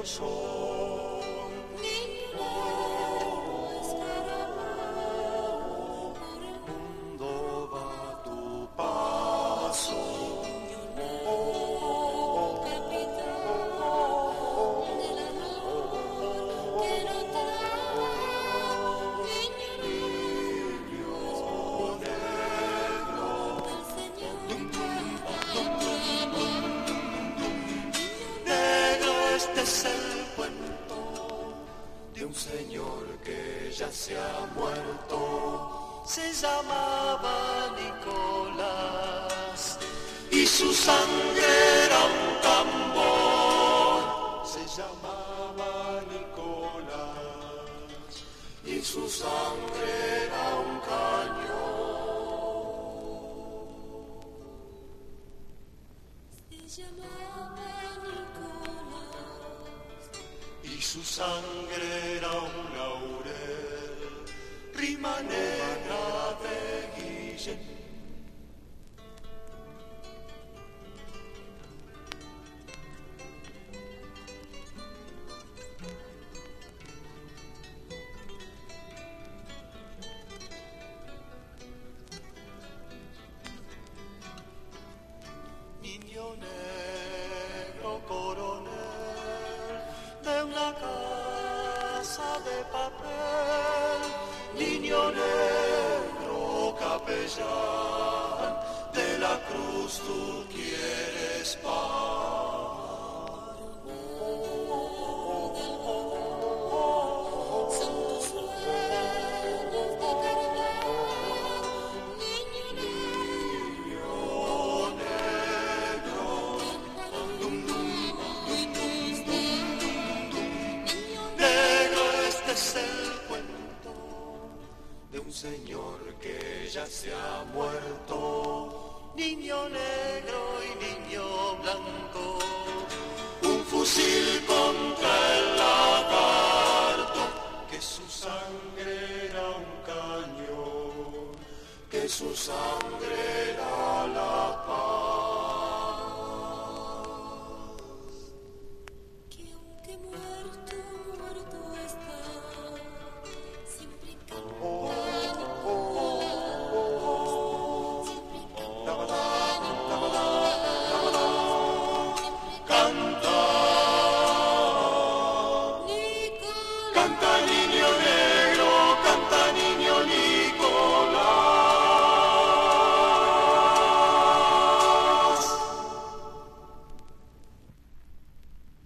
son. Niño escarabajo, por el Mundo va a tu paso. capitán del amor que no te da. Niño negro, el Señor Negro, este es el cuento de un señor que ya se ha muerto. Se llamaba Nicolás y su sangre era un tambor. Se llamaba Nicolás y su sangre era un cañón. se llamaba Nicolás. Y su sangre era un laurel, rima negra de Guillén. Niño negro coronel de una casa de papel, niño negro capellán de la cruz tú quieres pan. Son tus sueños de cargar, niño negro. Negro, este es el cuento de un señor que ya se ha muerto. Niño negro y niño blanco, un fusil